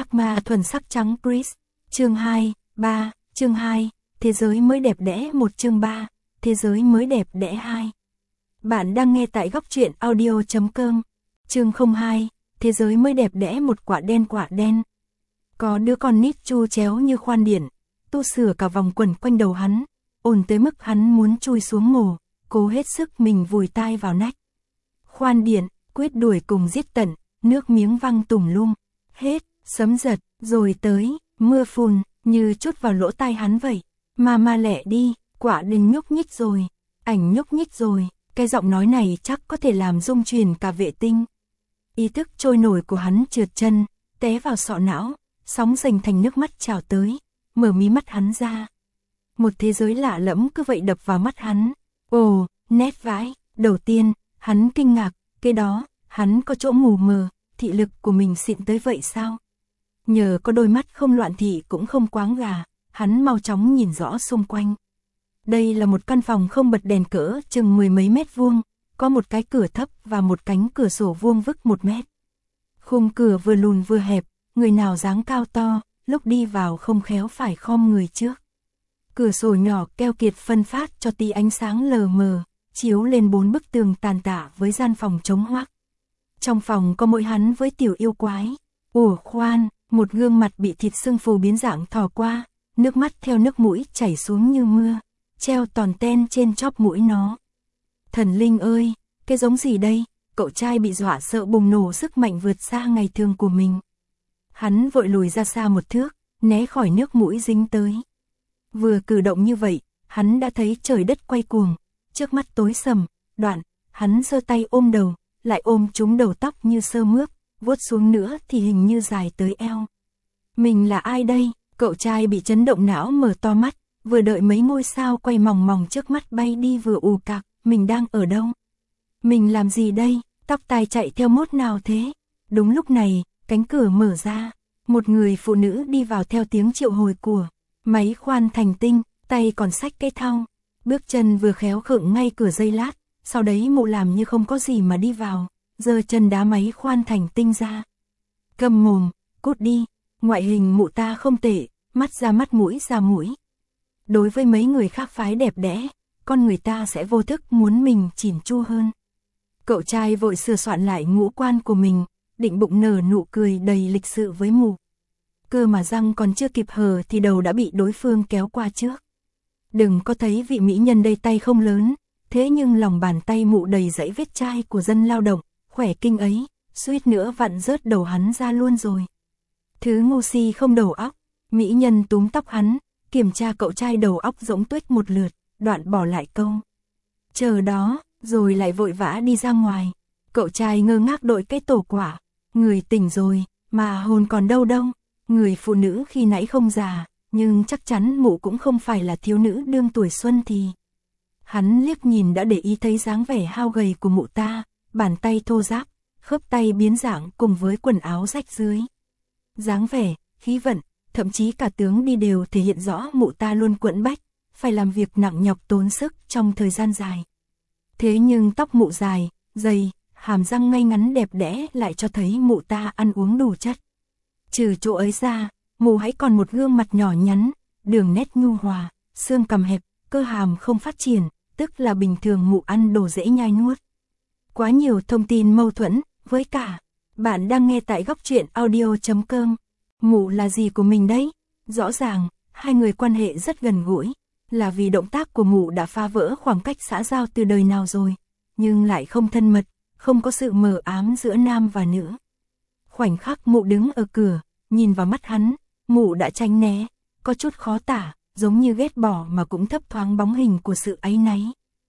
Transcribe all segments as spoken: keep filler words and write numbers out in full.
Ác ma thuần sắc trắng Chris, chương hai, ba, chương hai, thế giới mới đẹp đẽ một chương ba, thế giới mới đẹp đẽ hai. Bạn đang nghe tại góc truyện audio chấm com, chương không hai, thế giới mới đẹp đẽ một quả đen quả đen. Có đứa con nít chu chéo như khoan điện, tu sửa cả vòng quần quanh đầu hắn, ồn tới mức hắn muốn chui xuống mồ, cố hết sức mình vùi tai vào nách. Khoan điện, quyết đuổi cùng giết tận, nước miếng văng tùm lum, hết, sấm giật, rồi tới, mưa phùn, như chút vào lỗ tai hắn vậy. Mà ma lẹ đi, quả đinh nhúc nhích rồi, ảnh nhúc nhích rồi, cái giọng nói này chắc có thể làm rung chuyển cả vệ tinh. Ý thức trôi nổi của hắn trượt chân, té vào sọ não, sóng dành thành nước mắt trào tới, mở mí mắt hắn ra. Một thế giới lạ lẫm cứ vậy đập vào mắt hắn. Ồ, nét vãi, đầu tiên, hắn kinh ngạc, cái đó, hắn có chỗ mù mờ, thị lực của mình xịn tới vậy sao? Nhờ có đôi mắt không loạn thị cũng không quáng gà, hắn mau chóng nhìn rõ xung quanh. Đây là một căn phòng không bật đèn cỡ chừng mười mấy mét vuông, có một cái cửa thấp và một cánh cửa sổ vuông vức một mét. Khung cửa vừa lùn vừa hẹp, người nào dáng cao to, lúc đi vào không khéo phải khom người trước. Cửa sổ nhỏ keo kiệt phân phát cho tí ánh sáng lờ mờ, chiếu lên bốn bức tường tàn tạ với gian phòng trống hoác. Trong phòng có mỗi hắn với tiểu yêu quái. Ủa khoan, một gương mặt bị thịt sưng phù biến dạng thò qua, nước mắt theo nước mũi chảy xuống như mưa, treo tòn ten trên chóp mũi nó. Thần linh ơi, cái giống gì đây? Cậu trai bị dọa sợ bùng nổ sức mạnh vượt xa ngày thường của mình. Hắn vội lùi ra xa một thước, né khỏi nước mũi dính tới. Vừa cử động như vậy, hắn đã thấy trời đất quay cuồng, trước mắt tối sầm, đoạn, hắn giơ tay ôm đầu, lại ôm trúng đầu tóc như sơ mướp, vuốt xuống nữa thì hình như dài tới eo. Mình là ai đây? Cậu trai bị chấn động não mở to mắt, vừa đợi mấy ngôi sao quay mòng mòng trước mắt bay đi vừa ù cạc, mình đang ở đâu? Mình làm gì đây? Tóc tai chạy theo mốt nào thế? Đúng lúc này, cánh cửa mở ra, một người phụ nữ đi vào theo tiếng triệu hồi của máy khoan thành tinh, tay còn xách cái thau, bước chân vừa khéo khựng ngay cửa giây lát, sau đấy mụ làm như không có gì mà đi vào, giơ chân đá máy khoan thành tinh ra. Câm mồm, cút đi, ngoại hình mụ ta không tệ, mắt ra mắt mũi ra mũi. Đối với mấy người khác phái đẹp đẽ, con người ta sẽ vô thức muốn mình chỉn chu hơn. Cậu trai vội sửa soạn lại ngũ quan của mình, định bụng nở nụ cười đầy lịch sự với mụ. Cơ mà răng còn chưa kịp hở thì đầu đã bị đối phương kéo qua trước. Đừng có thấy vị mỹ nhân đây tay không lớn, thế nhưng lòng bàn tay mụ đầy dãy vết chai của dân lao động, khỏe kinh ấy, suýt nữa vặn rớt đầu hắn ra luôn rồi. Thứ ngu si không đầu óc, mỹ nhân túm tóc hắn, kiểm tra cậu trai đầu óc rỗng tuếch một lượt, đoạn bỏ lại câu. Chờ đó, rồi lại vội vã đi ra ngoài. Cậu trai ngơ ngác đội cái tổ quả, người tỉnh rồi, mà hồn còn đâu đâu. Người phụ nữ khi nãy không già, nhưng chắc chắn mụ cũng không phải là thiếu nữ đương tuổi xuân thì. Hắn liếc nhìn đã để ý thấy dáng vẻ hao gầy của mụ ta, bàn tay thô ráp, khớp tay biến dạng cùng với quần áo rách dưới. Dáng vẻ, khí vận, thậm chí cả tướng đi đều thể hiện rõ mụ ta luôn quẫn bách, phải làm việc nặng nhọc tốn sức trong thời gian dài. Thế nhưng tóc mụ dài, dày, hàm răng ngay ngắn đẹp đẽ lại cho thấy mụ ta ăn uống đủ chất. Trừ chỗ ấy ra, mụ hãy còn một gương mặt nhỏ nhắn, đường nét nhu hòa, xương cằm hẹp, cơ hàm không phát triển, tức là bình thường mụ ăn đồ dễ nhai nuốt. Quá nhiều thông tin mâu thuẫn, với cả, bạn đang nghe tại góc truyện audio chấm com. Mụ là gì của mình đấy? Rõ ràng, hai người quan hệ rất gần gũi, là vì động tác của mụ đã phá vỡ khoảng cách xã giao từ đời nào rồi, nhưng lại không thân mật, không có sự mờ ám giữa nam và nữ. Khoảnh khắc mụ đứng ở cửa, nhìn vào mắt hắn, mụ đã tránh né, có chút khó tả, giống như ghét bỏ mà cũng thấp thoáng bóng hình của sự áy náy.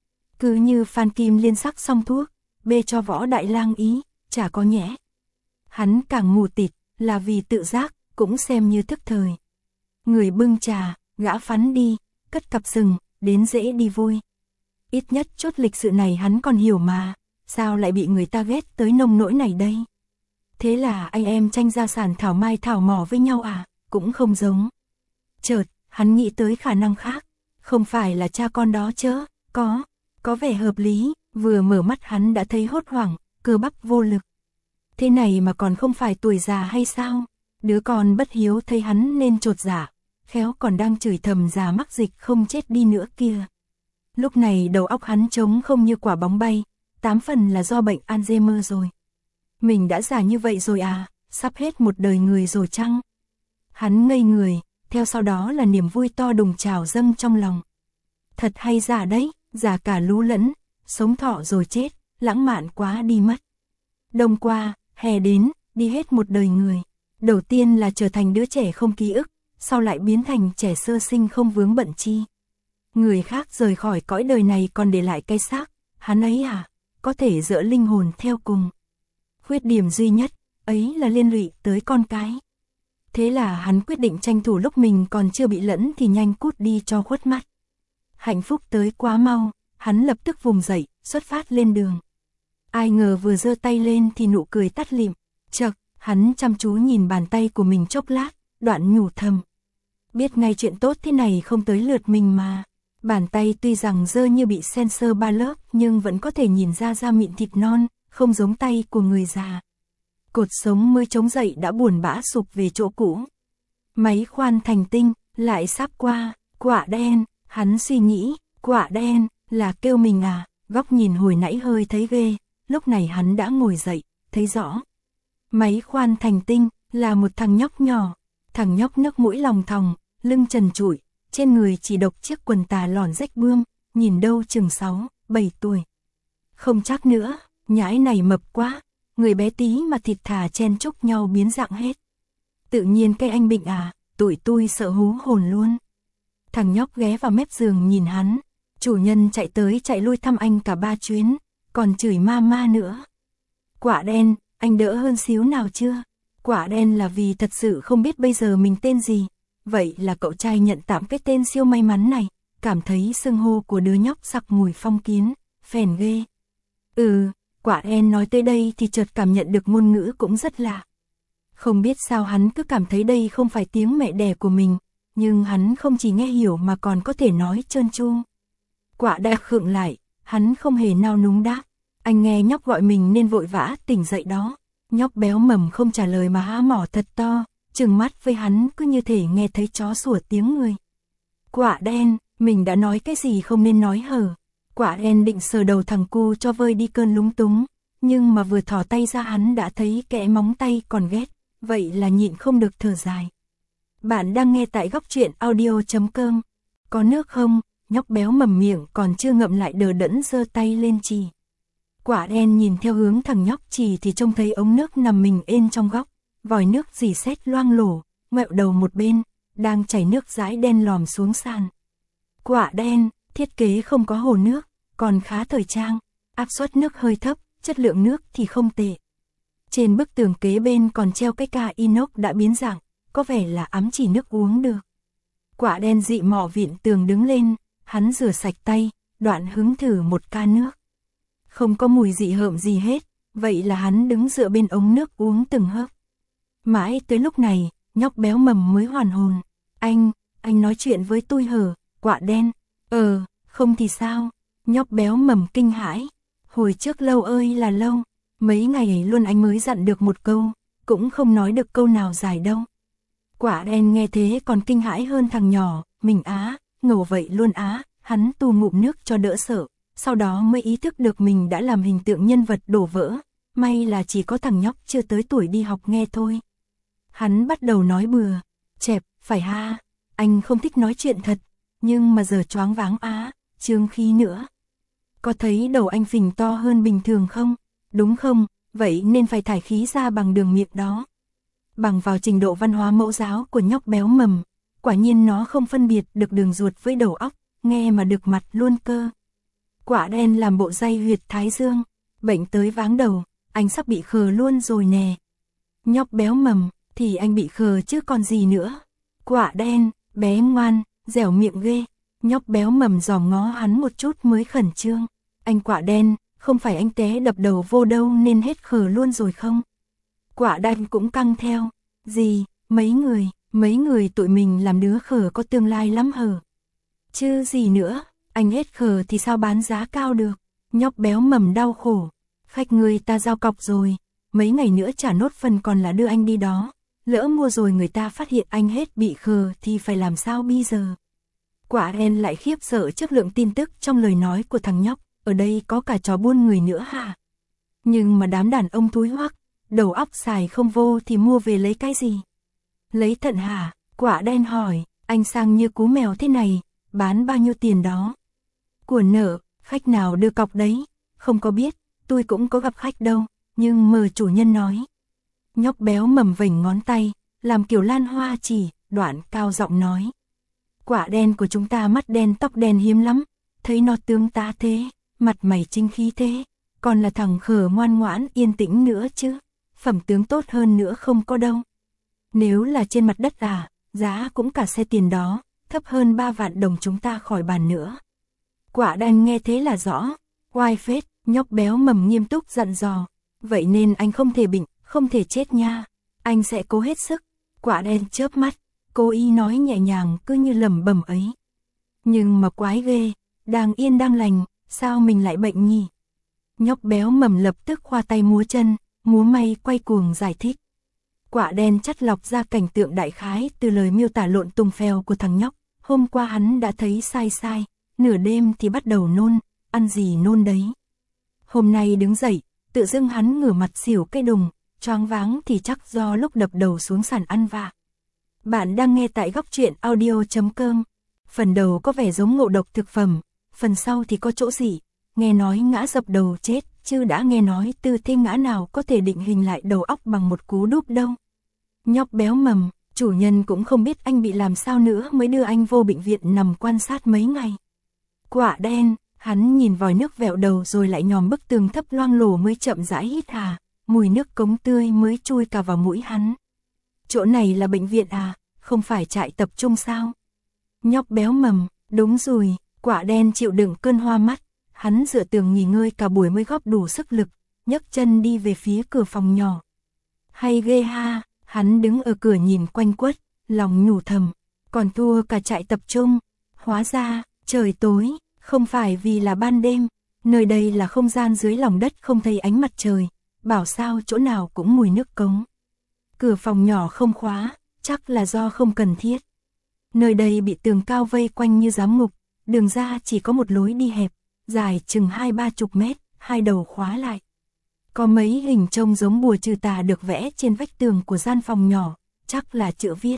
Cứ như Phan Kim Liên sắc xong thuốc, bê cho Võ Đại Lang ý, chả có nhẽ. Hắn càng mù tịt, là vì tự giác, cũng xem như thức thời. Người bưng trà, gã phắn đi, cất cặp sừng, đến dễ đi vui. Ít nhất chút lịch sự này hắn còn hiểu mà, sao lại bị người ta ghét tới nông nỗi này đây? Thế là anh em tranh gia sản thảo mai thảo mỏ với nhau à? Cũng không giống. Chợt, hắn nghĩ tới khả năng khác, không phải là cha con đó chớ, có, có vẻ hợp lý, vừa mở mắt hắn đã thấy hốt hoảng, cơ bắp vô lực. Thế này mà còn không phải tuổi già hay sao? Đứa con bất hiếu thấy hắn nên chột dạ, khéo còn đang chửi thầm già mắc dịch không chết đi nữa kia. Lúc này đầu óc hắn trống không như quả bóng bay, tám phần là do bệnh Alzheimer rồi. Mình đã già như vậy rồi à, sắp hết một đời người rồi chăng? Hắn ngây người, theo sau đó là niềm vui to đùng trào dâng trong lòng. Thật hay giả đấy, già cả lú lẫn, sống thọ rồi chết, lãng mạn quá đi mất. Đông qua, hè đến, đi hết một đời người. Đầu tiên là trở thành đứa trẻ không ký ức, sau lại biến thành trẻ sơ sinh không vướng bận chi. Người khác rời khỏi cõi đời này còn để lại cái xác, hắn ấy à, có thể dỡ linh hồn theo cùng. Khuyết điểm duy nhất, ấy là liên lụy tới con cái. Thế là hắn quyết định tranh thủ lúc mình còn chưa bị lẫn thì nhanh cút đi cho khuất mắt. Hạnh phúc tới quá mau, hắn lập tức vùng dậy, xuất phát lên đường. Ai ngờ vừa giơ tay lên thì nụ cười tắt lịm, chậc, hắn chăm chú nhìn bàn tay của mình chốc lát, đoạn nhủ thầm. Biết ngay chuyện tốt thế này không tới lượt mình mà. Bàn tay tuy rằng dơ như bị sensor ba lớp nhưng vẫn có thể nhìn ra da mịn thịt non, không giống tay của người già. Cột sống mới chống dậy đã buồn bã sụp về chỗ cũ. Máy khoan thành tinh, lại sắp qua, quả đen, hắn suy nghĩ, quả đen, là kêu mình à, góc nhìn hồi nãy hơi thấy ghê, lúc này hắn đã ngồi dậy, thấy rõ. Máy khoan thành tinh, là một thằng nhóc nhỏ, thằng nhóc nước mũi lòng thòng, lưng trần trụi, trên người chỉ độc chiếc quần tà lòn rách bươm, nhìn đâu chừng sáu, bảy tuổi. Không chắc nữa, nhãi này mập quá, người bé tí mà thịt thà chen chúc nhau biến dạng hết. Tự nhiên cái anh bệnh à, tụi tôi sợ hú hồn luôn. Thằng nhóc ghé vào mép giường nhìn hắn, chủ nhân chạy tới chạy lui thăm anh cả ba chuyến, còn chửi ma ma nữa. Quả đen, anh đỡ hơn xíu nào chưa? Quả đen là vì thật sự không biết bây giờ mình tên gì. Vậy là cậu trai nhận tạm cái tên siêu may mắn này, cảm thấy xưng hô của đứa nhóc sặc mùi phong kiến, phèn ghê. Ừ, quả đen nói tới đây thì chợt cảm nhận được ngôn ngữ cũng rất lạ. Không biết sao hắn cứ cảm thấy đây không phải tiếng mẹ đẻ của mình, nhưng hắn không chỉ nghe hiểu mà còn có thể nói trơn tru. Quả đã khựng lại, hắn không hề nao núng đáp, anh nghe nhóc gọi mình nên vội vã tỉnh dậy đó. Nhóc béo mầm không trả lời mà há mỏ thật to, trừng mắt với hắn cứ như thể nghe thấy chó sủa tiếng người. Quả đen, mình đã nói cái gì không nên nói hở. Quả đen định sờ đầu thằng cu cho vơi đi cơn lúng túng, nhưng mà vừa thò tay ra hắn đã thấy kẽ móng tay còn ghét, vậy là nhịn không được thở dài. Bạn đang nghe tại góc truyện audio chấm com. Có nước không? Nhóc béo mầm miệng còn chưa ngậm lại đờ đẫn giơ tay lên chỉ. Quả đen nhìn theo hướng thằng nhóc chỉ thì trông thấy ống nước nằm mình ên trong góc, vòi nước rỉ sét loang lổ, ngoẹo đầu một bên, đang chảy nước dãi đen lòm xuống sàn. Quả đen, thiết kế không có hồ nước, còn khá thời trang, áp suất nước hơi thấp, chất lượng nước thì không tệ. Trên bức tường kế bên còn treo cái ca inox đã biến dạng, có vẻ là ám chỉ nước uống được. Quả đen dị mọ vịn tường đứng lên, hắn rửa sạch tay, đoạn hứng thử một ca nước. Không có mùi dị hợm gì hết, vậy là hắn đứng dựa bên ống nước uống từng hớp. Mãi tới lúc này, nhóc béo mầm mới hoàn hồn. Anh, anh nói chuyện với tôi hở, quả đen. Ờ, không thì sao? Nhóc béo mầm kinh hãi. Hồi trước lâu ơi là lâu, mấy ngày luôn anh mới dặn được một câu, cũng không nói được câu nào dài đâu. Quả đen nghe thế còn kinh hãi hơn thằng nhỏ, mình á, ngầu vậy luôn á, hắn tu ngụm nước cho đỡ sợ, sau đó mới ý thức được mình đã làm hình tượng nhân vật đổ vỡ, may là chỉ có thằng nhóc chưa tới tuổi đi học nghe thôi. Hắn bắt đầu nói bừa, chẹp, phải ha, anh không thích nói chuyện thật, nhưng mà giờ choáng váng á, trương khí nữa. Có thấy đầu anh phình to hơn bình thường không? Đúng không? Vậy nên phải thải khí ra bằng đường miệng đó. Bằng vào trình độ văn hóa mẫu giáo của nhóc béo mầm, quả nhiên nó không phân biệt được đường ruột với đầu óc, nghe mà được mặt luôn cơ. Quả đen làm bộ day huyệt thái dương, bệnh tới váng đầu, anh sắp bị khờ luôn rồi nè. Nhóc béo mầm, thì anh bị khờ chứ còn gì nữa. Quả đen, bé ngoan, dẻo miệng ghê. Nhóc béo mầm dòm ngó hắn một chút mới khẩn trương. Anh quả đen, không phải anh té đập đầu vô đâu nên hết khờ luôn rồi không? Quả đen cũng căng theo. Gì, mấy người, mấy người tụi mình làm đứa khờ có tương lai lắm hờ. Chứ gì nữa, anh hết khờ thì sao bán giá cao được. Nhóc béo mầm đau khổ. Khách người ta giao cọc rồi, mấy ngày nữa trả nốt phần còn là đưa anh đi đó. lỡ mua rồi người ta phát hiện anh hết bị khờ thì phải làm sao bây giờ? Quả đen lại khiếp sợ trước lượng tin tức trong lời nói của thằng nhóc, ở đây có cả trò buôn người nữa hả? Nhưng mà đám đàn ông thúi hoắc, đầu óc xài không vô thì mua về lấy cái gì? Lấy thận hả? Quả đen hỏi, anh sang như cú mèo thế này, bán bao nhiêu tiền đó? Của nợ, khách nào đưa cọc đấy? Không có biết, tôi cũng có gặp khách đâu, nhưng mờ chủ nhân nói. Nhóc béo mầm vểnh ngón tay, làm kiểu lan hoa chỉ, đoạn cao giọng nói. Quả đen của chúng ta mắt đen tóc đen hiếm lắm, thấy nó tướng tá thế, mặt mày chính khí thế, còn là thằng khờ ngoan ngoãn yên tĩnh nữa chứ, phẩm tướng tốt hơn nữa không có đâu. Nếu là trên mặt đất à, giá cũng cả xe tiền đó, thấp hơn ba vạn đồng chúng ta khỏi bàn nữa. Quả đen nghe thế là rõ, oai phết, nhóc béo mầm nghiêm túc dặn dò, vậy nên anh không thể bệnh, không thể chết nha, anh sẽ cố hết sức. Quả đen chớp mắt, cố ý nói nhẹ nhàng cứ như lẩm bẩm ấy. Nhưng mà quái ghê, đang yên đang lành, sao mình lại bệnh nhỉ? Nhóc béo mầm lập tức khoa tay múa chân, múa may quay cuồng giải thích. Quả đen chắt lọc ra cảnh tượng đại khái từ lời miêu tả lộn tung phèo của thằng nhóc. Hôm qua hắn đã thấy sai sai, nửa đêm thì bắt đầu nôn, ăn gì nôn đấy. Hôm nay đứng dậy, tự dưng hắn ngửa mặt xỉu cái đùng, choáng váng thì chắc do lúc đập đầu xuống sàn ăn vạ. Bạn đang nghe tại góc truyện audio chấm com. Phần đầu có vẻ giống ngộ độc thực phẩm, phần sau thì có chỗ gì, nghe nói ngã dập đầu chết, chứ đã nghe nói tư thế ngã nào có thể định hình lại đầu óc bằng một cú đúp đâu. Nhóc béo mầm, chủ nhân cũng không biết anh bị làm sao nữa mới đưa anh vô bệnh viện nằm quan sát mấy ngày. Quả đen, hắn nhìn vòi nước vẹo đầu rồi lại nhòm bức tường thấp loang lổ mới chậm rãi hít hà, mùi nước cống tươi mới chui cả vào mũi hắn. Chỗ này là bệnh viện à, không phải trại tập trung sao? Nhóc béo mầm, đúng rồi, quả đen chịu đựng cơn hoa mắt, hắn dựa tường nghỉ ngơi cả buổi mới góp đủ sức lực, nhấc chân đi về phía cửa phòng nhỏ. Hay ghê ha, hắn đứng ở cửa nhìn quanh quất, lòng nhủ thầm, còn thua cả trại tập trung. Hóa ra, trời tối, không phải vì là ban đêm, nơi đây là không gian dưới lòng đất không thấy ánh mặt trời, bảo sao chỗ nào cũng mùi nước cống. Cửa phòng nhỏ không khóa, chắc là do không cần thiết. Nơi đây bị tường cao vây quanh như giám ngục, đường ra chỉ có một lối đi hẹp, dài chừng hai ba chục mét, hai đầu khóa lại. Có mấy hình trông giống bùa trừ tà được vẽ trên vách tường của gian phòng nhỏ, chắc là chữ viết.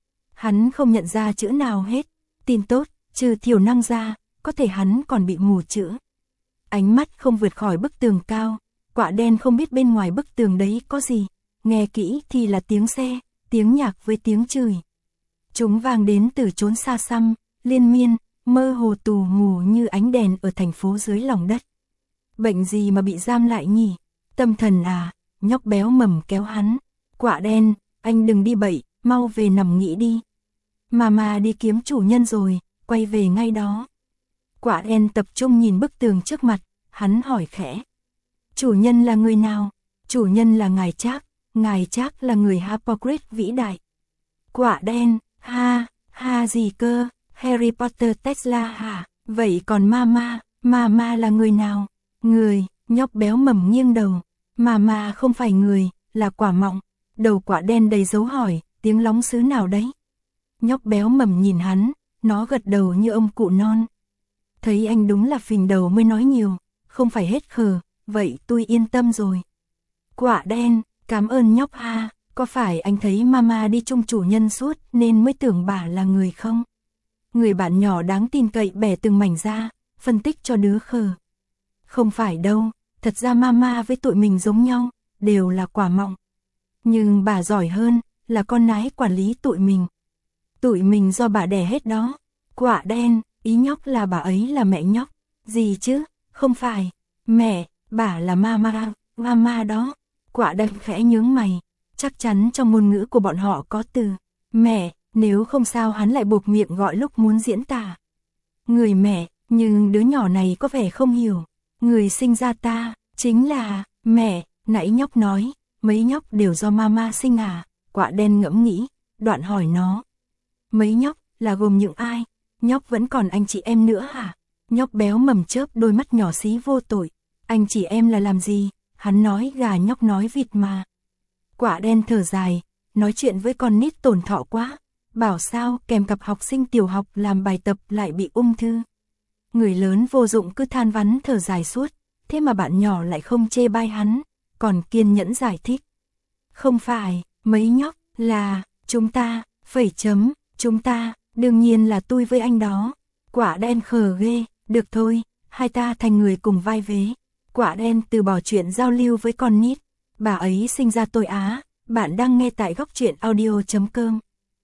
Hắn không nhận ra chữ nào hết, tin tốt, trừ thiểu năng ra, có thể hắn còn bị mù chữ. Ánh mắt không vượt khỏi bức tường cao, quả đen không biết bên ngoài bức tường đấy có gì, nghe kỹ thì là tiếng xe, tiếng nhạc với tiếng chửi. Chúng vang đến từ chốn xa xăm, liên miên, mơ hồ tù mù như ánh đèn ở thành phố dưới lòng đất. Bệnh gì mà bị giam lại nhỉ? Tâm thần à? Nhóc béo mầm kéo hắn. Quả đen, anh đừng đi bậy, mau về nằm nghỉ đi. Mama đi kiếm chủ nhân rồi, quay về ngay đó. Quả đen tập trung nhìn bức tường trước mặt, hắn hỏi khẽ. Chủ nhân là người nào? Chủ nhân là ngài Trác, ngài Trác là người Hippocrates vĩ đại. Quả đen, ha, ha gì cơ? Harry Potter Tesla hả? Vậy còn Mama, Mama là người nào? Người, nhóc béo mầm nghiêng đầu. Mama không phải người, là quả mọng. Đầu quả đen đầy dấu hỏi, tiếng lóng xứ nào đấy? Nhóc béo mầm nhìn hắn, nó gật đầu như ông cụ non. Thấy anh đúng là phình đầu mới nói nhiều, không phải hết khờ, vậy tôi yên tâm rồi. Quả đen, cảm ơn nhóc ha, có phải anh thấy Mama đi chung chủ nhân suốt nên mới tưởng bà là người không? Người bạn nhỏ đáng tin cậy bẻ từng mảnh ra, phân tích cho đứa khờ. Không phải đâu, thật ra Mama với tụi mình giống nhau, đều là quả mọng. Nhưng bà giỏi hơn, là con nái quản lý tụi mình. Tụi mình do bà đẻ hết đó. Quả đen, ý nhóc là bà ấy là mẹ nhóc. Gì chứ, không phải. Mẹ, bà là Mama, Mama đó. Quả đen khẽ nhướng mày. Chắc chắn trong ngôn ngữ của bọn họ có từ mẹ, nếu không sao hắn lại buộc miệng gọi lúc muốn diễn tả. Người mẹ, nhưng đứa nhỏ này có vẻ không hiểu. Người sinh ra ta, chính là mẹ, nãy nhóc nói, mấy nhóc đều do Mama sinh à? Quả đen ngẫm nghĩ, đoạn hỏi nó. Mấy nhóc, là gồm những ai? Nhóc vẫn còn anh chị em nữa hả? Nhóc béo mầm chớp đôi mắt nhỏ xí vô tội. Anh chị em là làm gì? Hắn nói gà nhóc nói vịt mà. Quả đen thở dài, nói chuyện với con nít tổn thọ quá. Bảo sao kèm cặp học sinh tiểu học làm bài tập lại bị ung thư. Người lớn vô dụng cứ than vắn thở dài suốt, thế mà bạn nhỏ lại không chê bai hắn, còn kiên nhẫn giải thích. Không phải, mấy nhóc, là, chúng ta, phẩy chấm, chúng ta, đương nhiên là tôi với anh đó. Quả đen khờ ghê, được thôi, hai ta thành người cùng vai vế. Quả đen từ bỏ chuyện giao lưu với con nít. Bà ấy sinh ra tôi á, bạn đang nghe tại góc truyện audio chấm com.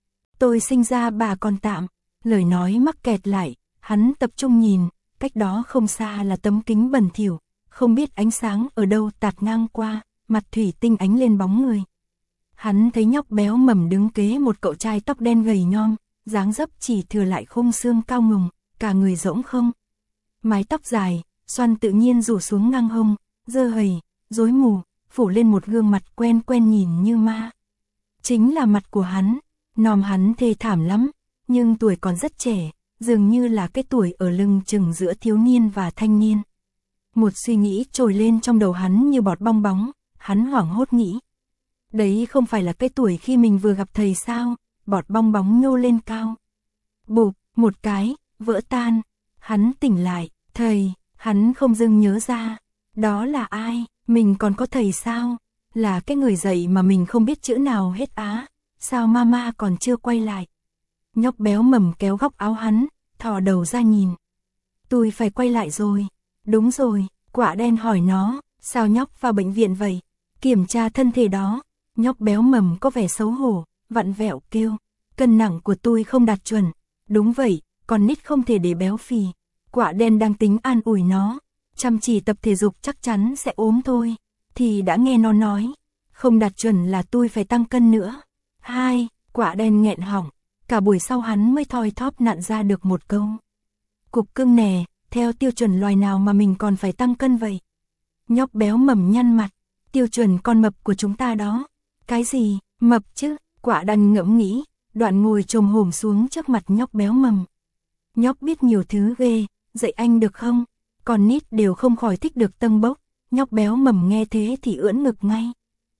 Tôi sinh ra bà còn tạm, lời nói mắc kẹt lại, hắn tập trung nhìn, cách đó không xa là tấm kính bẩn thỉu, không biết ánh sáng ở đâu tạt ngang qua, mặt thủy tinh ánh lên bóng người. Hắn thấy nhóc béo mầm đứng kế một cậu trai tóc đen gầy nhom, dáng dấp chỉ thừa lại khung xương cao ngùng, cả người rỗng không. Mái tóc dài, xoăn tự nhiên rủ xuống ngang hông, dơ hầy, rối mù, phủ lên một gương mặt quen quen nhìn như ma. Chính là mặt của hắn, nòm hắn thê thảm lắm, nhưng tuổi còn rất trẻ, dường như là cái tuổi ở lưng chừng giữa thiếu niên và thanh niên. Một suy nghĩ trồi lên trong đầu hắn như bọt bong bóng, hắn hoảng hốt nghĩ. Đấy không phải là cái tuổi khi mình vừa gặp thầy sao, bọt bong bóng nhô lên cao. Bụp, một cái, vỡ tan, hắn tỉnh lại, thầy, hắn không dưng nhớ ra, đó là ai, mình còn có thầy sao, là cái người dạy mà mình không biết chữ nào hết á, sao mama còn chưa quay lại. Nhóc béo mầm kéo góc áo hắn, thò đầu ra nhìn. Tôi phải quay lại rồi, đúng rồi, quả đen hỏi nó, sao nhóc vào bệnh viện vậy, kiểm tra thân thể đó. Nhóc béo mầm có vẻ xấu hổ, vặn vẹo kêu, cân nặng của tôi không đạt chuẩn. Đúng vậy, con nít không thể để béo phì. Quả đen đang tính an ủi nó, chăm chỉ tập thể dục chắc chắn sẽ ốm thôi. Thì đã nghe nó nói, không đạt chuẩn là tôi phải tăng cân nữa. Hai, quả đen nghẹn họng, cả buổi sau hắn mới thoi thóp nặn ra được một câu. Cục cưng nè, theo tiêu chuẩn loài nào mà mình còn phải tăng cân vậy? Nhóc béo mầm nhăn mặt, tiêu chuẩn con mập của chúng ta đó. Cái gì, mập chứ, quả đen ngẫm nghĩ, đoạn ngồi chồm hổm xuống trước mặt nhóc béo mầm. Nhóc biết nhiều thứ ghê, dạy anh được không? Con nít đều không khỏi thích được tâng bốc, nhóc béo mầm nghe thế thì ưỡn ngực ngay.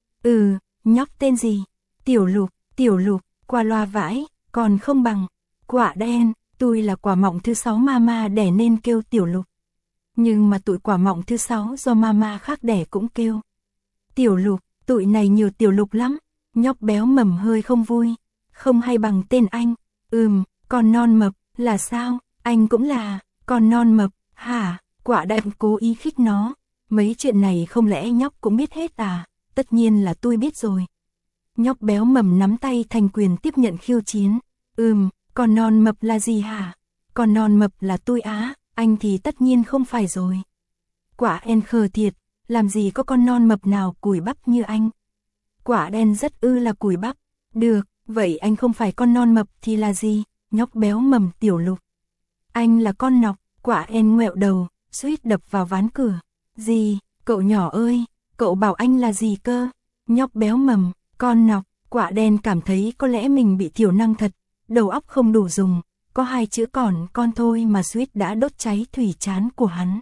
Ừ, nhóc tên gì? Tiểu Lục, Tiểu Lục, qua loa vãi, còn không bằng. Quả đen, tôi là quả mọng thứ sáu mama đẻ nên kêu Tiểu Lục. Nhưng mà tụi quả mọng thứ sáu do mama khác đẻ cũng kêu Tiểu Lục. Tụi này nhiều Tiểu Lục lắm, nhóc béo mầm hơi không vui, không hay bằng tên anh. Ừm, con non mập, là sao, anh cũng là, con non mập, hả? Quả đen cố ý khích nó, mấy chuyện này không lẽ nhóc cũng biết hết à? Tất nhiên là tôi biết rồi. Nhóc béo mầm nắm tay thành quyền tiếp nhận khiêu chiến. Ừm, con non mập là gì hả? Con non mập là tôi á, anh thì tất nhiên không phải rồi. Quả en khờ thiệt. Làm gì có con non mập nào cùi bắp như anh. Quả đen rất ư là cùi bắp. Được, vậy anh không phải con non mập thì là gì? Nhóc béo mầm Tiểu Lục. Anh là con nọc, quả en ngoẹo đầu, suýt đập vào ván cửa. Gì, cậu nhỏ ơi, cậu bảo anh là gì cơ? Nhóc béo mầm, con nọc, quả đen cảm thấy có lẽ mình bị thiểu năng thật, đầu óc không đủ dùng, có hai chữ còn con thôi mà suýt đã đốt cháy thủy trán của hắn.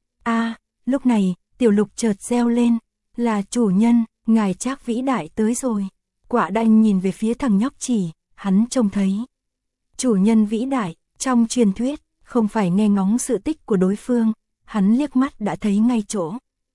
A, lúc này, Tiểu Lục chợt reo lên, là chủ nhân, ngài Trác vĩ đại tới rồi. Quả đen nhìn về phía thằng nhóc chỉ, hắn trông thấy. Chủ nhân vĩ đại, trong truyền thuyết, không phải nghe ngóng sự tích của đối phương, hắn liếc mắt đã thấy ngay chỗ.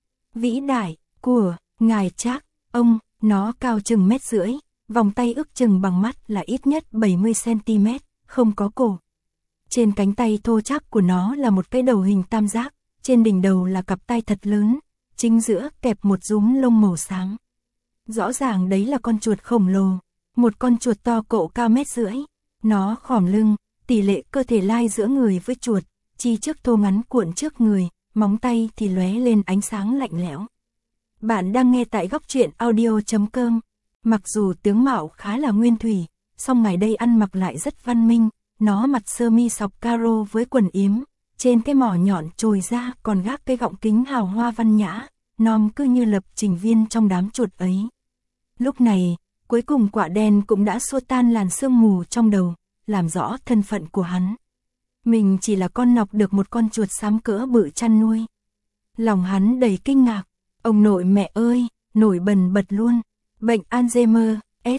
Vĩ đại, của, ngài Trác, ông, nó cao chừng mét rưỡi, vòng tay ước chừng bằng mắt là ít nhất bảy mươi xăng ti mét, không có cổ. Trên cánh tay thô chắc của nó là một cái đầu hình tam giác. Trên đỉnh đầu là cặp tai thật lớn, chính giữa kẹp một rúm lông màu xám. Rõ ràng đấy là con chuột khổng lồ, một con chuột to cộ cao mét rưỡi. Nó khom lưng, tỷ lệ cơ thể lai giữa người với chuột, chi trước thô ngắn cuộn trước người, móng tay thì lóe lên ánh sáng lạnh lẽo. Bạn đang nghe tại góc truyện audio chấm com. Mặc dù tướng mạo khá là nguyên thủy, song ngày đây ăn mặc lại rất văn minh, nó mặc sơ mi sọc caro với quần yếm. Trên cái mỏ nhọn trồi ra còn gác cái gọng kính hào hoa văn nhã, nom cứ như lập trình viên trong đám chuột ấy. Lúc này, cuối cùng quả đen cũng đã xua tan làn sương mù trong đầu, làm rõ thân phận của hắn. Mình chỉ là con nọc được một con chuột xám cỡ bự chăn nuôi. Lòng hắn đầy kinh ngạc, ông nội mẹ ơi, nổi bần bật luôn, bệnh Alzheimer, S,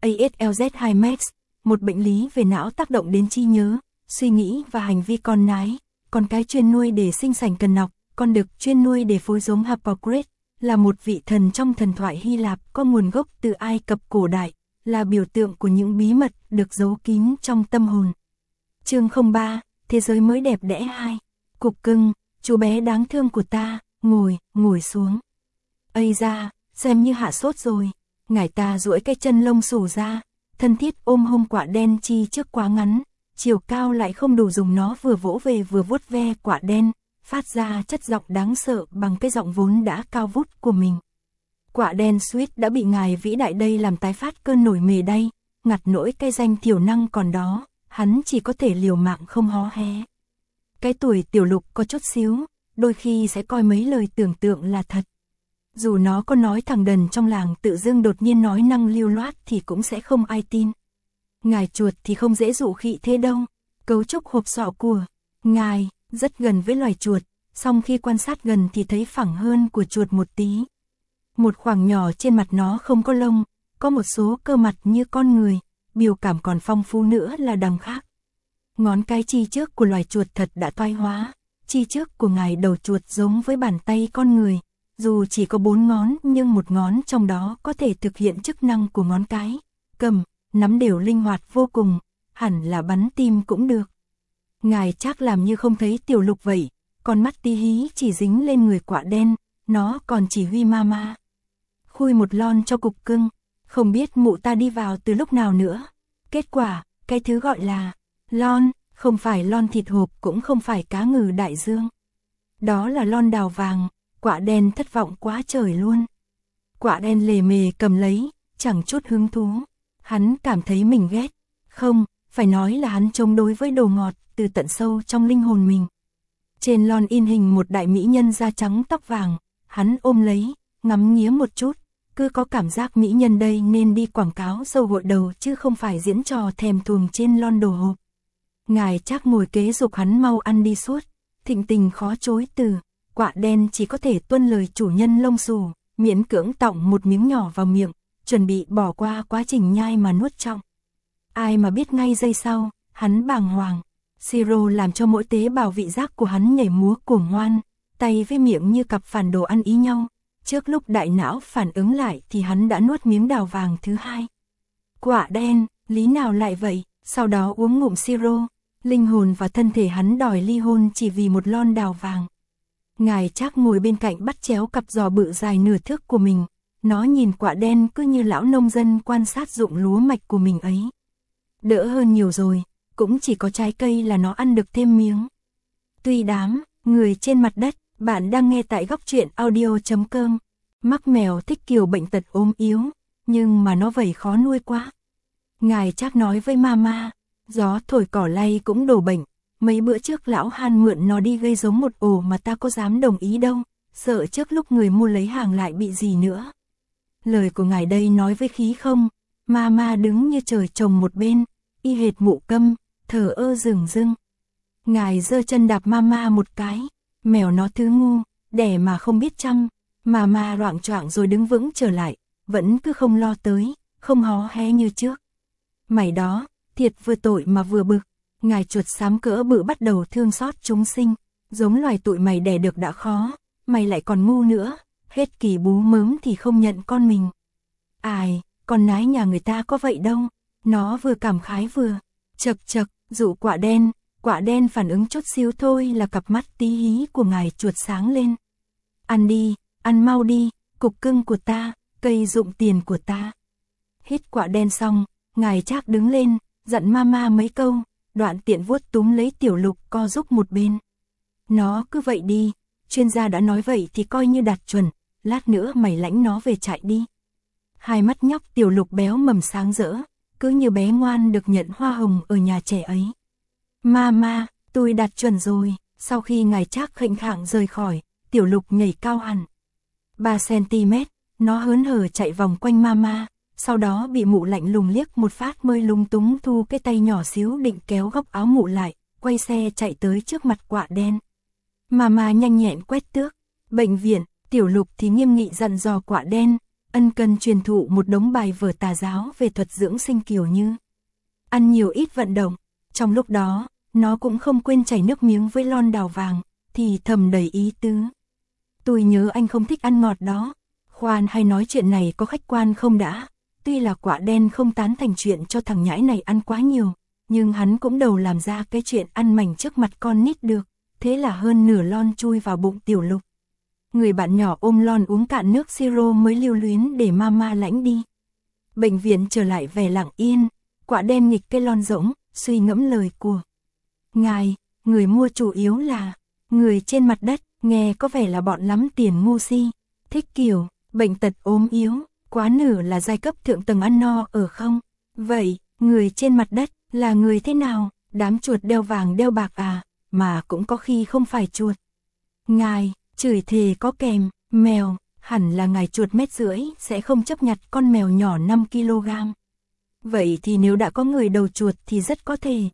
a ét lờ zét hai Max, một bệnh lý về não tác động đến trí nhớ, suy nghĩ và hành vi con nái. Con cái chuyên nuôi để sinh sảnh cần nọc, con đực chuyên nuôi để phối giống Hippocrates, là một vị thần trong thần thoại Hy Lạp có nguồn gốc từ Ai Cập cổ đại, là biểu tượng của những bí mật được giấu kín trong tâm hồn. Chương không ba, Thế giới mới đẹp đẽ hai. Cục cưng, chú bé đáng thương của ta, ngồi, ngồi xuống. Ây da, xem như hạ sốt rồi. Ngải ta duỗi cái chân lông xù ra, thân thiết ôm hông quả đen chi trước quá ngắn, chiều cao lại không đủ dùng nó vừa vỗ về vừa vuốt ve quả đen, phát ra chất giọng đáng sợ bằng cái giọng vốn đã cao vút của mình. Quả đen suýt đã bị ngài vĩ đại đây làm tái phát cơn nổi mề đay, ngặt nỗi cái danh thiểu năng còn đó, hắn chỉ có thể liều mạng không hó hé. Cái tuổi Tiểu Lục có chút xíu, đôi khi sẽ coi mấy lời tưởng tượng là thật. Dù nó có nói thằng đần trong làng tự dưng đột nhiên nói năng lưu loát thì cũng sẽ không ai tin. Ngài chuột thì không dễ dụ khị thế đâu. Cấu trúc hộp sọ của ngài rất gần với loài chuột, song khi quan sát gần thì thấy phẳng hơn của chuột một tí. Một khoảng nhỏ trên mặt nó không có lông, có một số cơ mặt như con người, biểu cảm còn phong phú nữa là đằng khác. Ngón cái chi trước của loài chuột thật đã toái hóa, chi trước của ngài đầu chuột giống với bàn tay con người. Dù chỉ có bốn ngón nhưng một ngón trong đó có thể thực hiện chức năng của ngón cái, cầm, nắm đều linh hoạt vô cùng, hẳn là bắn tim cũng được. Ngài chắc làm như không thấy Tiểu Lục vậy, con mắt tí hí chỉ dính lên người quả đen, nó còn chỉ huy mama. Khui một lon cho cục cưng, không biết mụ ta đi vào từ lúc nào nữa. Kết quả, cái thứ gọi là lon, không phải lon thịt hộp cũng không phải cá ngừ đại dương. Đó là lon đào vàng. Quả đen thất vọng quá trời luôn. Quả đen lề mề cầm lấy, chẳng chút hứng thú. Hắn cảm thấy mình ghét. Không, phải nói là hắn chống đối với đồ ngọt từ tận sâu trong linh hồn mình. Trên lon in hình một đại mỹ nhân da trắng tóc vàng. Hắn ôm lấy, ngắm nghía một chút. Cứ có cảm giác mỹ nhân đây nên đi quảng cáo sâu gội đầu chứ không phải diễn trò thèm thuồng trên lon đồ hộp. Ngài chắc ngồi kế dục hắn mau ăn đi suốt. Thịnh tình khó chối từ. Quả đen chỉ có thể tuân lời chủ nhân lông xù, miễn cưỡng tọng một miếng nhỏ vào miệng, chuẩn bị bỏ qua quá trình nhai mà nuốt trong. Ai mà biết ngay giây sau, hắn bàng hoàng. Siro làm cho mỗi tế bào vị giác của hắn nhảy múa cuồng ngoan, tay với miệng như cặp phản đồ ăn ý nhau. Trước lúc đại não phản ứng lại thì hắn đã nuốt miếng đào vàng thứ hai. Quả đen, lý nào lại vậy? Sau đó uống ngụm siro, linh hồn và thân thể hắn đòi ly hôn chỉ vì một lon đào vàng. Ngài chắc ngồi bên cạnh bắt chéo cặp giò bự dài nửa thước của mình, nó nhìn quả đen cứ như lão nông dân quan sát ruộng lúa mạch của mình ấy. Đỡ hơn nhiều rồi, cũng chỉ có trái cây là nó ăn được thêm miếng. Tuy đám, người trên mặt đất, bạn đang nghe tại góc truyện audio chấm com. Mắc mèo thích kiểu bệnh tật ốm yếu, nhưng mà nó vẩy khó nuôi quá. Ngài chắc nói với mama, gió thổi cỏ lay cũng đổ bệnh. Mấy bữa trước lão Han mượn nó đi gây giống một ổ mà ta có dám đồng ý đâu, sợ trước lúc người mua lấy hàng lại bị gì nữa. Lời của ngài đây nói với khí không, mama đứng như trời trồng một bên, y hệt mụ câm, thờ ơ rừng rưng. Ngài giơ chân đạp mama một cái, mèo nó thứ ngu, đẻ mà không biết chăm, mama loạng choạng rồi đứng vững trở lại, vẫn cứ không lo tới, không hó hé như trước. Mày đó, thiệt vừa tội mà vừa bực. Ngài chuột xám cỡ bự bắt đầu thương xót chúng sinh, giống loài tụi mày đẻ được đã khó, mày lại còn ngu nữa, hết kỳ bú mớm thì không nhận con mình. Ai, con nái nhà người ta có vậy đâu, nó vừa cảm khái vừa, chật chật, dụ quả đen, quả đen phản ứng chút xíu thôi là cặp mắt tí hí của ngài chuột sáng lên. Ăn đi, ăn mau đi, cục cưng của ta, cây dụng tiền của ta. Hít quả đen xong, ngài chắc đứng lên, dặn mama mấy câu. Đoạn tiện vuốt túm lấy Tiểu Lục co giúp một bên. Nó cứ vậy đi, chuyên gia đã nói vậy thì coi như đạt chuẩn, lát nữa mày lãnh nó về trại đi. Hai mắt nhóc Tiểu Lục béo mầm sáng rỡ, cứ như bé ngoan được nhận hoa hồng ở nhà trẻ ấy. Mama, tôi đạt chuẩn rồi. Sau khi ngài Trác khệnh khạng rời khỏi, Tiểu Lục nhảy cao hẳn ba xăng-ti-mét, nó hớn hở chạy vòng quanh mama. Sau đó bị mụ lạnh lùng liếc một phát mới lúng túng thu cái tay nhỏ xíu định kéo góc áo mụ lại, quay xe chạy tới trước mặt quả đen. Mama nhanh nhẹn quét tước. Bệnh viện, Tiểu Lục thì nghiêm nghị dặn dò quả đen, ân cần truyền thụ một đống bài vở tà giáo về thuật dưỡng sinh kiểu như ăn nhiều ít vận động. Trong lúc đó, nó cũng không quên chảy nước miếng với lon đào vàng, thì thầm đầy ý tứ. Tôi nhớ anh không thích ăn ngọt đó. Khoan, hay nói chuyện này có khách quan không đã? Tuy là Quả Đen không tán thành chuyện cho thằng nhãi này ăn quá nhiều, nhưng hắn cũng đầu làm ra cái chuyện ăn mảnh trước mặt con nít được, thế là hơn nửa lon chui vào bụng Tiểu Lục. Người bạn nhỏ ôm lon uống cạn nước siro mới lưu luyến để mama lãnh đi. Bệnh viện trở lại vẻ lặng yên, Quả Đen nghịch cái lon rỗng, suy ngẫm lời của ngài, người mua chủ yếu là người trên mặt đất, nghe có vẻ là bọn lắm tiền ngu si, thích kiểu bệnh tật ốm yếu, quá nửa là giai cấp thượng tầng ăn no ở không? Vậy, người trên mặt đất là người thế nào? Đám chuột đeo vàng đeo bạc à, mà cũng có khi không phải chuột. Ngài, chửi thề có kèm, mèo, hẳn là ngài chuột mét rưỡi sẽ không chấp nhặt con mèo nhỏ năm ki lô gam. Vậy thì nếu đã có người đầu chuột thì rất có thể.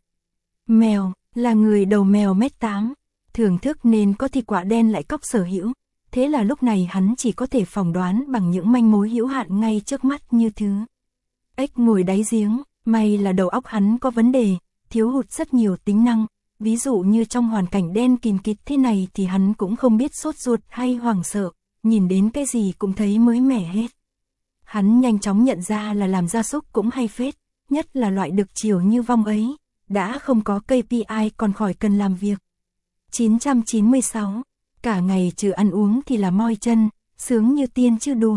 Mèo, là người đầu mèo mét tám, thưởng thức nên có thì Quả Đen lại cóc sở hữu. Thế là lúc này hắn chỉ có thể phỏng đoán bằng những manh mối hữu hạn ngay trước mắt như thứ ếch ngồi đáy giếng, may là đầu óc hắn có vấn đề, thiếu hụt rất nhiều tính năng. Ví dụ như trong hoàn cảnh đen kìn kịt thế này thì hắn cũng không biết sốt ruột hay hoảng sợ, nhìn đến cái gì cũng thấy mới mẻ hết. Hắn nhanh chóng nhận ra là làm gia súc cũng hay phết, nhất là loại được chiều như vong ấy, đã không có ca pê i còn khỏi cần làm việc. chín trăm chín mươi sáu, cả ngày trừ ăn uống thì là moi chân, sướng như tiên chứ đùa.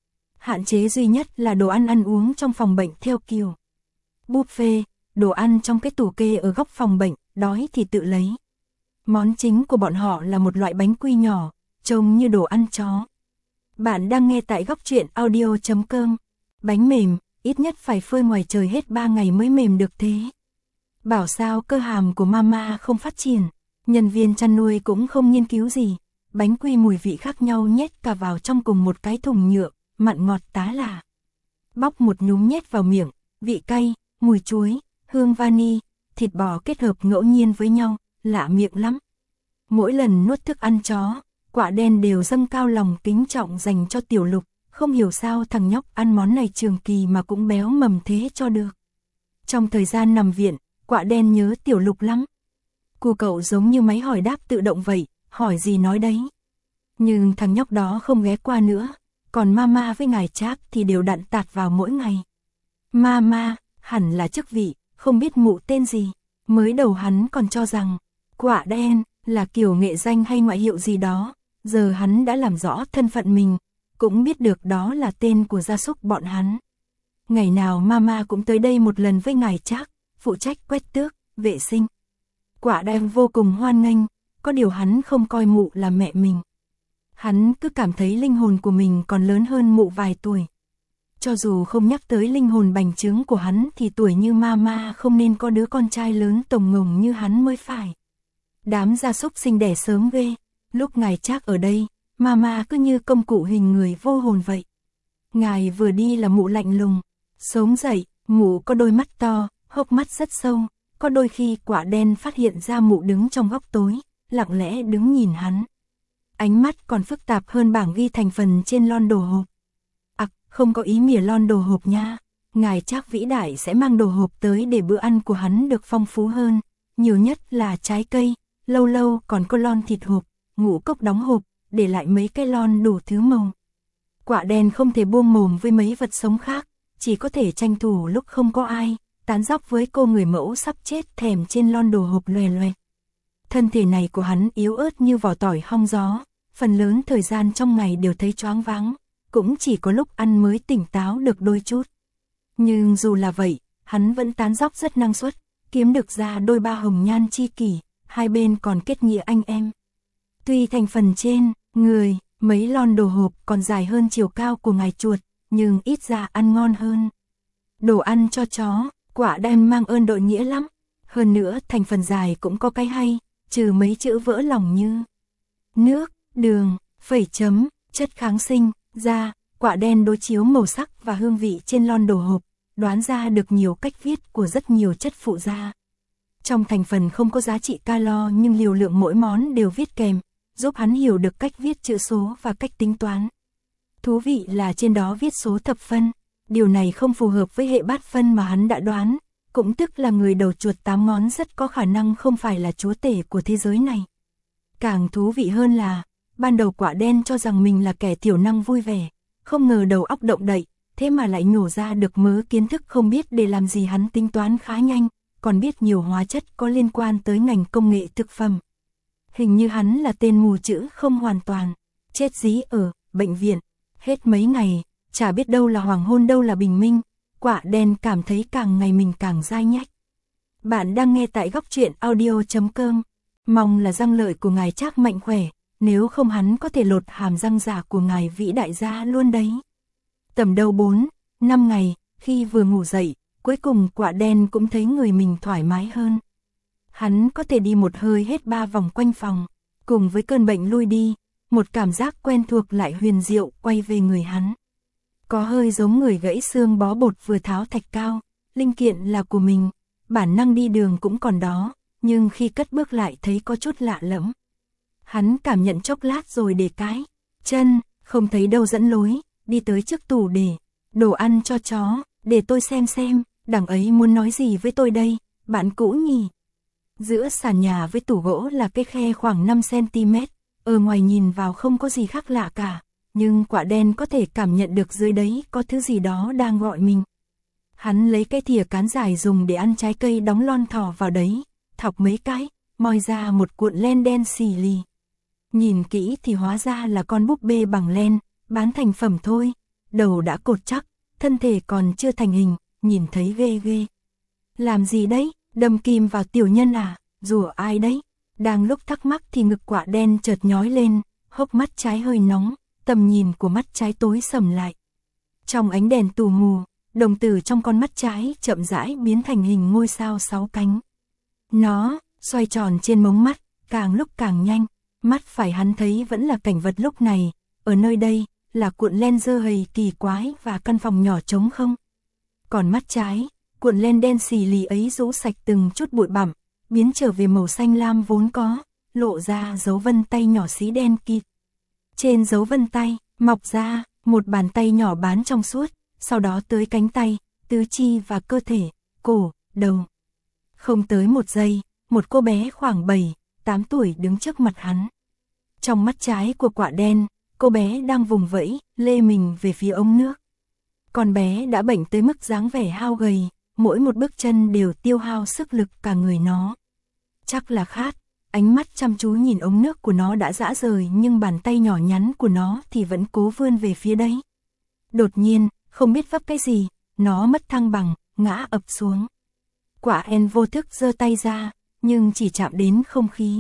Hạn chế duy nhất là đồ ăn ăn uống trong phòng bệnh theo kiểu buffet, đồ ăn trong cái tủ kê ở góc phòng bệnh, đói thì tự lấy. Món chính của bọn họ là một loại bánh quy nhỏ, trông như đồ ăn chó. Bạn đang nghe tại góc truyện audio chấm com. Bánh mềm, ít nhất phải phơi ngoài trời hết ba ngày mới mềm được thế. Bảo sao cơ hàm của mama không phát triển, nhân viên chăn nuôi cũng không nghiên cứu gì. Bánh quy mùi vị khác nhau nhét cả vào trong cùng một cái thùng nhựa, mặn ngọt tá là. Bóc một nhúm nhét vào miệng, vị cay, mùi chuối, hương vani, thịt bò kết hợp ngẫu nhiên với nhau, lạ miệng lắm. Mỗi lần nuốt thức ăn chó, Quả Đen đều dâng cao lòng kính trọng dành cho Tiểu Lục, không hiểu sao thằng nhóc ăn món này trường kỳ mà cũng béo mầm thế cho được. Trong thời gian nằm viện, Quả Đen nhớ Tiểu Lục lắm. Cu cậu giống như máy hỏi đáp tự động vậy, hỏi gì nói đấy. Nhưng thằng nhóc đó không ghé qua nữa, còn mama với ngài Trác thì đều đặn tạt vào mỗi ngày. Mama, hẳn là chức vị, không biết mụ tên gì. Mới đầu hắn còn cho rằng Quả Đen là kiểu nghệ danh hay ngoại hiệu gì đó, giờ hắn đã làm rõ thân phận mình, cũng biết được đó là tên của gia súc bọn hắn. Ngày nào mama cũng tới đây một lần với ngài Trác, phụ trách quét tước, vệ sinh. Quả Đen vô cùng hoan nghênh, có điều hắn không coi mụ là mẹ mình. Hắn cứ cảm thấy linh hồn của mình còn lớn hơn mụ vài tuổi. Cho dù không nhắc tới linh hồn bành trướng của hắn thì tuổi như mama không nên có đứa con trai lớn tổng ngồng như hắn mới phải. Đám gia súc sinh đẻ sớm ghê, lúc ngài Trác ở đây, mama cứ như công cụ hình người vô hồn vậy. Ngài vừa đi là mụ lạnh lùng, sống dậy, mụ có đôi mắt to, hốc mắt rất sâu, có đôi khi Quả Đen phát hiện ra mụ đứng trong góc tối, lặng lẽ đứng nhìn hắn. Ánh mắt còn phức tạp hơn bảng ghi thành phần trên lon đồ hộp. Ặc, à, không có ý mỉa lon đồ hộp nha. Ngài Trác vĩ đại sẽ mang đồ hộp tới để bữa ăn của hắn được phong phú hơn. Nhiều nhất là trái cây, lâu lâu còn có lon thịt hộp, ngũ cốc đóng hộp, để lại mấy cái lon đủ thứ màu. Quả Đen không thể buông mồm với mấy vật sống khác, chỉ có thể tranh thủ lúc không có ai, tán dóc với cô người mẫu sắp chết thèm trên lon đồ hộp loè loè. Thân thể này của hắn yếu ớt như vỏ tỏi hong gió, phần lớn thời gian trong ngày đều thấy choáng váng, cũng chỉ có lúc ăn mới tỉnh táo được đôi chút. Nhưng dù là vậy, hắn vẫn tán dóc rất năng suất, kiếm được ra đôi ba hồng nhan chi kỷ, hai bên còn kết nghĩa anh em. Tuy thành phần trên, người, mấy lon đồ hộp còn dài hơn chiều cao của ngài chuột, nhưng ít ra ăn ngon hơn. Đồ ăn cho chó, Quả Đen mang ơn đội nghĩa lắm. Hơn nữa thành phần dài cũng có cái hay, trừ mấy chữ vỡ lòng như nước, đường, phẩy chấm, chất kháng sinh, ra, Quả Đen đối chiếu màu sắc và hương vị trên lon đồ hộp, đoán ra được nhiều cách viết của rất nhiều chất phụ gia. Trong thành phần không có giá trị calo nhưng liều lượng mỗi món đều viết kèm, giúp hắn hiểu được cách viết chữ số và cách tính toán. Thú vị là trên đó viết số thập phân, điều này không phù hợp với hệ bát phân mà hắn đã đoán, cũng tức là người đầu chuột tám ngón rất có khả năng không phải là chúa tể của thế giới này. Càng thú vị hơn là, ban đầu quả đen cho rằng mình là kẻ thiểu năng vui vẻ, không ngờ đầu óc động đậy, thế mà lại nhổ ra được mớ kiến thức không biết để làm gì. Hắn tính toán khá nhanh, còn biết nhiều hóa chất có liên quan tới ngành công nghệ thực phẩm. Hình như hắn là tên mù chữ không hoàn toàn, chết dí ở bệnh viện, hết mấy ngày, chả biết đâu là hoàng hôn đâu là bình minh, quả đen cảm thấy càng ngày mình càng dai nhách. Bạn đang nghe tại góc truyện audio chấm com, mong là răng lợi của ngài Trác mạnh khỏe, nếu không hắn có thể lột hàm răng giả của ngài vĩ đại gia luôn đấy. Tầm đầu bốn, năm ngày, khi vừa ngủ dậy, cuối cùng quả đen cũng thấy người mình thoải mái hơn. Hắn có thể đi một hơi hết ba vòng quanh phòng, cùng với cơn bệnh lui đi, một cảm giác quen thuộc lại huyền diệu quay về người hắn. Có hơi giống người gãy xương bó bột vừa tháo thạch cao, linh kiện là của mình, bản năng đi đường cũng còn đó, nhưng khi cất bước lại thấy có chút lạ lẫm. Hắn cảm nhận chốc lát rồi để cái chân, không thấy đâu dẫn lối, đi tới trước tủ để đồ ăn cho chó, để tôi xem xem, đằng ấy muốn nói gì với tôi đây, bạn cũ nhỉ. Giữa sàn nhà với tủ gỗ là cái khe khoảng năm xăng-ti-mét, ở ngoài nhìn vào không có gì khác lạ cả, nhưng quả đen có thể cảm nhận được dưới đấy có thứ gì đó đang gọi mình. Hắn lấy cái thìa cán dài dùng để ăn trái cây đóng lon thỏ vào đấy, thọc mấy cái, moi ra một cuộn len đen xì lì. Nhìn kỹ thì hóa ra là con búp bê bằng len, bán thành phẩm thôi, đầu đã cột chắc, thân thể còn chưa thành hình, nhìn thấy ghê ghê. Làm gì đấy, đâm kim vào tiểu nhân à, rủa ai đấy? Đang lúc thắc mắc thì ngực quả đen chợt nhói lên, hốc mắt trái hơi nóng, tầm nhìn của mắt trái tối sầm lại. Trong ánh đèn tù mù, đồng tử trong con mắt trái chậm rãi biến thành hình ngôi sao sáu cánh. Nó xoay tròn trên mống mắt, càng lúc càng nhanh, mắt phải hắn thấy vẫn là cảnh vật lúc này, ở nơi đây là cuộn len dơ hầy kỳ quái và căn phòng nhỏ trống không. Còn mắt trái, cuộn len đen xì lì ấy rũ sạch từng chút bụi bặm, biến trở về màu xanh lam vốn có, lộ ra dấu vân tay nhỏ xí đen kịt. Trên dấu vân tay, mọc ra một bàn tay nhỏ bán trong suốt, sau đó tới cánh tay, tứ chi và cơ thể, cổ, đầu. Không tới một giây, một cô bé khoảng bảy, tám tuổi đứng trước mặt hắn. Trong mắt trái của quả đen, cô bé đang vùng vẫy, lê mình về phía ống nước. Con bé đã bệnh tới mức dáng vẻ hao gầy, mỗi một bước chân đều tiêu hao sức lực cả người nó. Chắc là khát, ánh mắt chăm chú nhìn ống nước của nó đã rã rời nhưng bàn tay nhỏ nhắn của nó thì vẫn cố vươn về phía đấy. Đột nhiên, không biết vấp cái gì, nó mất thăng bằng, ngã ập xuống. Quả en vô thức giơ tay ra, nhưng chỉ chạm đến không khí.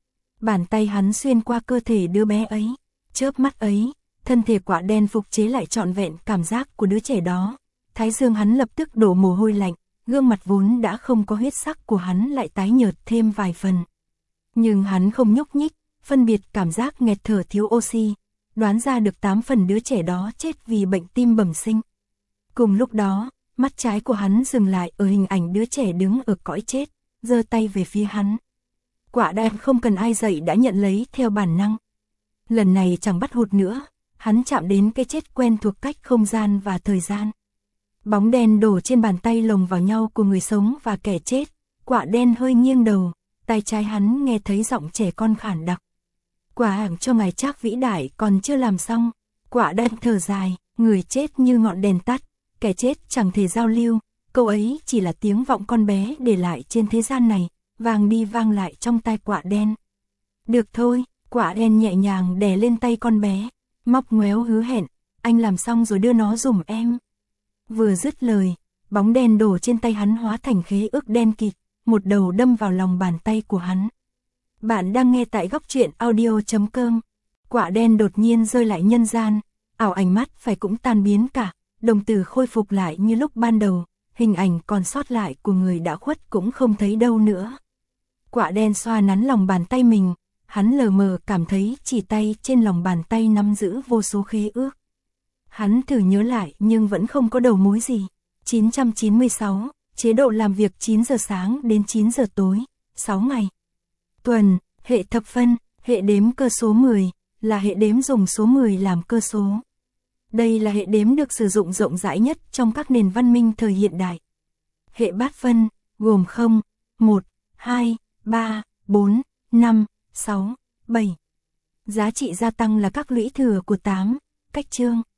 Bàn tay hắn xuyên qua cơ thể đứa bé ấy, chớp mắt ấy, thân thể quả đen phục chế lại trọn vẹn cảm giác của đứa trẻ đó. Thái dương hắn lập tức đổ mồ hôi lạnh, gương mặt vốn đã không có huyết sắc của hắn lại tái nhợt thêm vài phần. Nhưng hắn không nhúc nhích, phân biệt cảm giác nghẹt thở thiếu oxy, đoán ra được tám phần đứa trẻ đó chết vì bệnh tim bẩm sinh. Cùng lúc đó, mắt trái của hắn dừng lại ở hình ảnh đứa trẻ đứng ở cõi chết, giơ tay về phía hắn. Quả đen không cần ai dạy đã nhận lấy theo bản năng. Lần này chẳng bắt hụt nữa, hắn chạm đến cái chết quen thuộc cách không gian và thời gian. Bóng đen đổ trên bàn tay lồng vào nhau của người sống và kẻ chết, quả đen hơi nghiêng đầu, tay trái hắn nghe thấy giọng trẻ con khản đặc. Quả hàng cho ngài Trác vĩ đại còn chưa làm xong, quả đen thở dài, người chết như ngọn đèn tắt, kẻ chết chẳng thể giao lưu, câu ấy chỉ là tiếng vọng con bé để lại trên thế gian này, vang đi vang lại trong tai quả đen. Được thôi, quả đen nhẹ nhàng đè lên tay con bé, móc ngoéo hứa hẹn, anh làm xong rồi đưa nó giùm em. Vừa dứt lời, bóng đen đổ trên tay hắn hóa thành khế ước đen kịt, một đầu đâm vào lòng bàn tay của hắn. Bạn đang nghe tại góc truyện audio chấm com. Quả đen đột nhiên rơi lại nhân gian, ảo ảnh mắt phải cũng tan biến cả, đồng tử khôi phục lại như lúc ban đầu, hình ảnh còn sót lại của người đã khuất cũng không thấy đâu nữa. Quả đen xoa nắn lòng bàn tay mình, hắn lờ mờ cảm thấy chỉ tay trên lòng bàn tay nắm giữ vô số khế ước. Hắn thử nhớ lại nhưng vẫn không có đầu mối gì. chín trăm chín mươi sáu, chế độ làm việc chín giờ sáng đến chín giờ tối, sáu ngày. Tuần, hệ thập phân, hệ đếm cơ số mười, là hệ đếm dùng số mười làm cơ số. Đây là hệ đếm được sử dụng rộng rãi nhất trong các nền văn minh thời hiện đại. Hệ bát phân, gồm không, một, hai, ba, bốn, năm, sáu, bảy. Giá trị gia tăng là các lũy thừa của tám, cách chương.